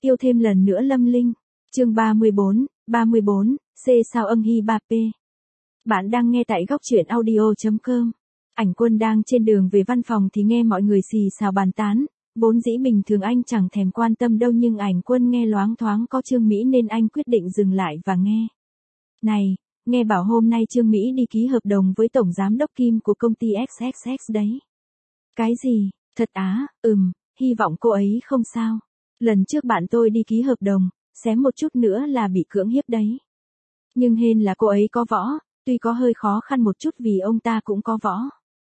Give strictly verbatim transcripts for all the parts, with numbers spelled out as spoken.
Yêu thêm lần nữa Lâm Linh. Chương ba mươi bốn, ba mươi bốn, C sao âng hi ba p. Bạn đang nghe tại góc truyện audio chấm com. Ảnh Quân đang trên đường về văn phòng thì nghe mọi người xì xào bàn tán, vốn dĩ bình thường anh chẳng thèm quan tâm đâu nhưng Ảnh Quân nghe loáng thoáng có Trương Mỹ nên anh quyết định dừng lại và nghe. Này, nghe bảo hôm nay Trương Mỹ đi ký hợp đồng với tổng giám đốc Kim của công ty ích ích ích đấy. Cái gì, thật á, ừm, hy vọng cô ấy không sao. Lần trước bạn tôi đi ký hợp đồng, xém một chút nữa là bị cưỡng hiếp đấy. Nhưng hên là cô ấy có võ, tuy có hơi khó khăn một chút vì ông ta cũng có võ.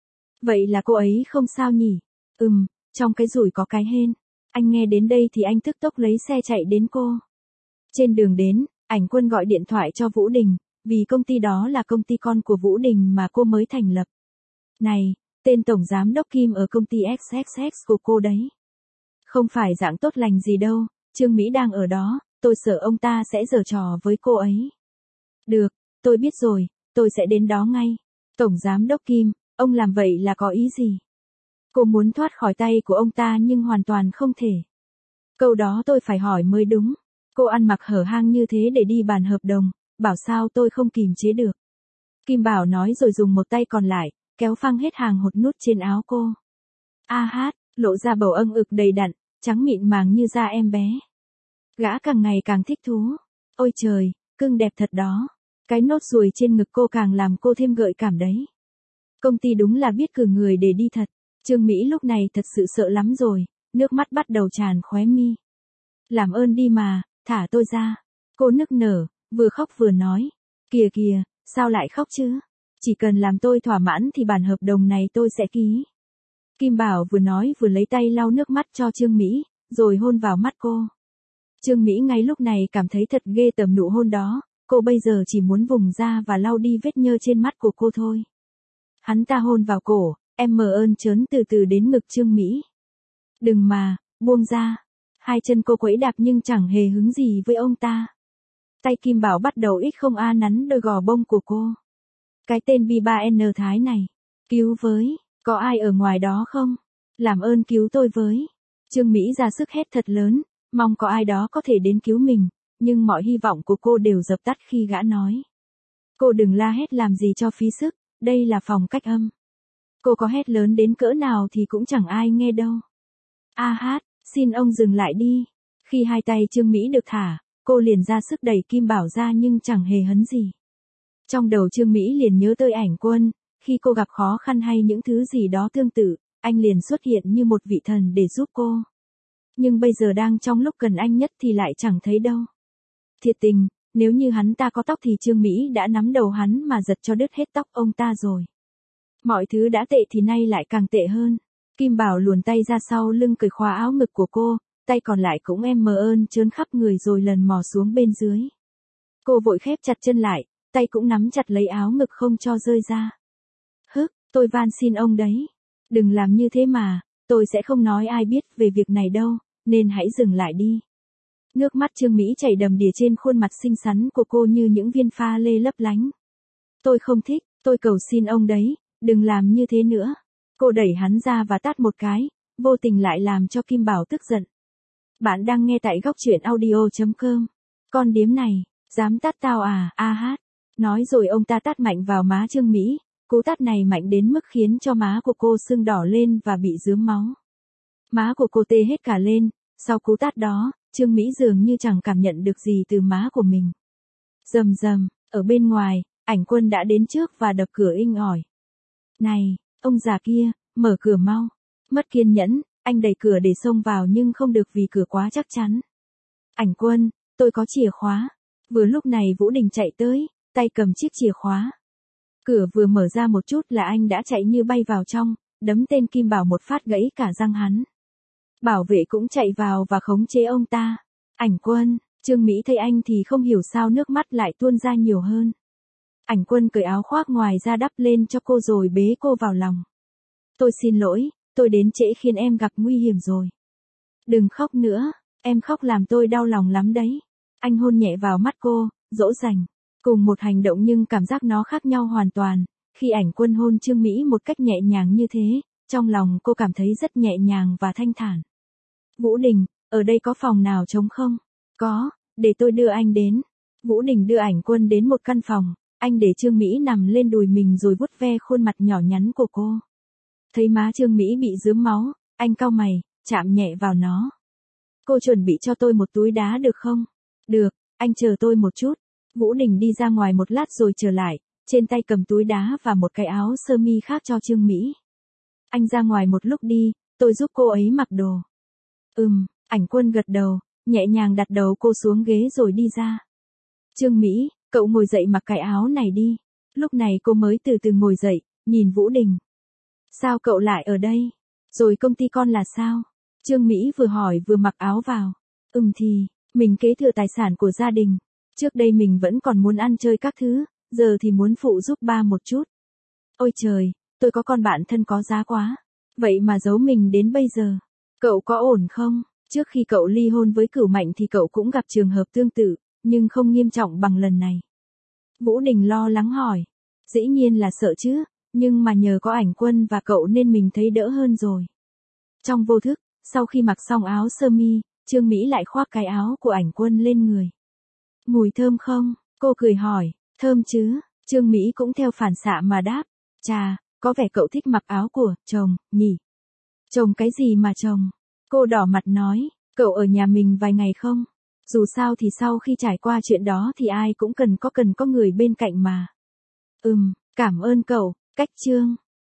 Vậy là cô ấy không sao nhỉ? Ừm, trong cái rủi có cái hên. Anh nghe đến đây thì anh tức tốc lấy xe chạy đến cô. Trên đường đến, Ảnh Quân gọi điện thoại cho Vũ Đình, vì công ty đó là công ty con của Vũ Đình mà cô mới thành lập. Này, tên tổng giám đốc Kim ở công ty ích ích ích của cô đấy. Không phải dạng tốt lành gì đâu, Trương Mỹ đang ở đó, tôi sợ ông ta sẽ giở trò với cô ấy. Được, tôi biết rồi, tôi sẽ đến đó ngay. Tổng giám đốc Kim, ông làm vậy là có ý gì? Cô muốn thoát khỏi tay của ông ta nhưng hoàn toàn không thể. Câu đó tôi phải hỏi mới đúng. Cô ăn mặc hở hang như thế để đi bàn hợp đồng, bảo sao tôi không kìm chế được. Kim Bảo nói rồi dùng một tay còn lại, kéo phăng hết hàng hột nút trên áo cô. A hát, lộ ra bầu âng ực đầy đặn, trắng mịn màng như da em bé. Gã càng ngày càng thích thú. Ôi trời, cưng đẹp thật đó. Cái nốt ruồi trên ngực cô càng làm cô thêm gợi cảm đấy. Công ty đúng là biết cử người để đi thật. Trương Mỹ lúc này thật sự sợ lắm rồi, nước mắt bắt đầu tràn khóe mi. Làm ơn đi mà, thả tôi ra. Cô nức nở, vừa khóc vừa nói. Kìa kìa, sao lại khóc chứ? Chỉ cần làm tôi thỏa mãn thì bản hợp đồng này tôi sẽ ký. Kim Bảo vừa nói vừa lấy tay lau nước mắt cho Trương Mỹ, rồi hôn vào mắt cô. Trương Mỹ ngay lúc này cảm thấy thật ghê tởm nụ hôn đó, cô bây giờ chỉ muốn vùng ra và lau đi vết nhơ trên mắt của cô thôi. Hắn ta hôn vào cổ, em mờ ơn trớn từ từ đến ngực Trương Mỹ. Đừng mà, buông ra. Hai chân cô quẫy đạp nhưng chẳng hề hứng gì với ông ta. Tay Kim Bảo bắt đầu ít không a nắn đôi gò bông của cô. Cái tên bi ba en Thái này. Cứu với, có ai ở ngoài đó không? Làm ơn cứu tôi với. Trương Mỹ ra sức hét thật lớn, mong có ai đó có thể đến cứu mình, nhưng mọi hy vọng của cô đều dập tắt khi gã nói. Cô đừng la hét làm gì cho phí sức, đây là phòng cách âm. Cô có hét lớn đến cỡ nào thì cũng chẳng ai nghe đâu. A hát, xin ông dừng lại đi. Khi hai tay Trương Mỹ được thả, cô liền ra sức đẩy Kim Bảo ra nhưng chẳng hề hấn gì. Trong đầu Trương Mỹ liền nhớ tới Ảnh Quân, khi cô gặp khó khăn hay những thứ gì đó tương tự, anh liền xuất hiện như một vị thần để giúp cô. Nhưng bây giờ đang trong lúc cần anh nhất thì lại chẳng thấy đâu. Thiệt tình, nếu như hắn ta có tóc thì Trương Mỹ đã nắm đầu hắn mà giật cho đứt hết tóc ông ta rồi. Mọi thứ đã tệ thì nay lại càng tệ hơn. Kim Bảo luồn tay ra sau lưng cởi khóa áo ngực của cô, tay còn lại cũng em mờ ơn trớn khắp người rồi lần mò xuống bên dưới. Cô vội khép chặt chân lại, tay cũng nắm chặt lấy áo ngực không cho rơi ra. Hức, tôi van xin ông đấy. Đừng làm như thế mà, tôi sẽ không nói ai biết về việc này đâu, nên hãy dừng lại đi. Nước mắt Trương Mỹ chảy đầm đìa trên khuôn mặt xinh xắn của cô như những viên pha lê lấp lánh. Tôi không thích, tôi cầu xin ông đấy, đừng làm như thế nữa. Cô đẩy hắn ra và tát một cái, vô tình lại làm cho Kim Bảo tức giận. Bạn đang nghe tại góc truyện audio chấm com. Con điếm này, dám tát tao à, a hát. Nói rồi ông ta tát mạnh vào má Trương Mỹ, cú tát này mạnh đến mức khiến cho má của cô sưng đỏ lên và bị rướm máu. Má của cô tê hết cả lên, sau cú tát đó, Trương Mỹ dường như chẳng cảm nhận được gì từ má của mình. Rầm rầm, ở bên ngoài, Ảnh Quân đã đến trước và đập cửa inh ỏi. Này, ông già kia, mở cửa mau. Mất kiên nhẫn, anh đẩy cửa để xông vào nhưng không được vì cửa quá chắc chắn. Ảnh Quân, tôi có chìa khóa. Vừa lúc này Vũ Đình chạy tới, tay cầm chiếc chìa khóa. Cửa vừa mở ra một chút là anh đã chạy như bay vào trong, đấm tên Kim Bảo một phát gãy cả răng hắn. Bảo vệ cũng chạy vào và khống chế ông ta. Ảnh Quân, Trương Mỹ thấy anh thì không hiểu sao nước mắt lại tuôn ra nhiều hơn. Ảnh Quân cởi áo khoác ngoài ra đắp lên cho cô rồi bế cô vào lòng. Tôi xin lỗi, tôi đến trễ khiến em gặp nguy hiểm rồi. Đừng khóc nữa, em khóc làm tôi đau lòng lắm đấy. Anh hôn nhẹ vào mắt cô, dỗ dành. Cùng một hành động nhưng cảm giác nó khác nhau hoàn toàn. Khi Ảnh Quân hôn Trương Mỹ một cách nhẹ nhàng như thế, trong lòng cô cảm thấy rất nhẹ nhàng và thanh thản. Vũ Đình, Ở đây có phòng nào trống không? Có, để tôi đưa anh đến. Vũ Đình đưa Ảnh Quân đến một căn phòng, anh để Trương Mỹ nằm lên đùi mình rồi vuốt ve khuôn mặt nhỏ nhắn của cô. Thấy má Trương Mỹ bị rướm máu, anh cau mày, chạm nhẹ vào nó. Cô chuẩn bị cho tôi một túi đá được không? Được, anh chờ tôi một chút. Vũ Đình đi ra ngoài một lát rồi trở lại, trên tay cầm túi đá và một cái áo sơ mi khác cho Trương Mỹ. Anh ra ngoài một lúc đi, tôi giúp cô ấy mặc đồ. Ừm, Ảnh Quân gật đầu, nhẹ nhàng đặt đầu cô xuống ghế rồi đi ra. Trương Mỹ, cậu ngồi dậy mặc cái áo này đi. Lúc này cô mới từ từ ngồi dậy, nhìn Vũ Đình. Sao cậu lại ở đây? Rồi công ty con là sao? Trương Mỹ vừa hỏi vừa mặc áo vào. Ừm thì, mình kế thừa tài sản của gia đình. Trước đây mình vẫn còn muốn ăn chơi các thứ, giờ thì muốn phụ giúp ba một chút. Ôi trời, tôi có con bạn thân có giá quá. Vậy mà giấu mình đến bây giờ. Cậu có ổn không? Trước khi cậu ly hôn với Cửu Mạnh thì cậu cũng gặp trường hợp tương tự, nhưng không nghiêm trọng bằng lần này. Vũ Đình lo lắng hỏi. Dĩ nhiên là sợ chứ, nhưng mà nhờ có Ảnh Quân và cậu nên mình thấy đỡ hơn rồi. Trong vô thức, sau khi mặc xong áo sơ mi, Trương Mỹ lại khoác cái áo của Ảnh Quân lên người. Mùi thơm không? Cô cười hỏi. Thơm chứ, Trương Mỹ cũng theo phản xạ mà đáp. Chà, có vẻ cậu thích mặc áo của chồng, nhỉ? Chồng cái gì mà chồng? Cô đỏ mặt nói, cậu ở nhà mình vài ngày không? Dù sao thì sau khi trải qua chuyện đó thì ai cũng cần có cần có người bên cạnh mà. Ừm, cảm ơn cậu, cách chương.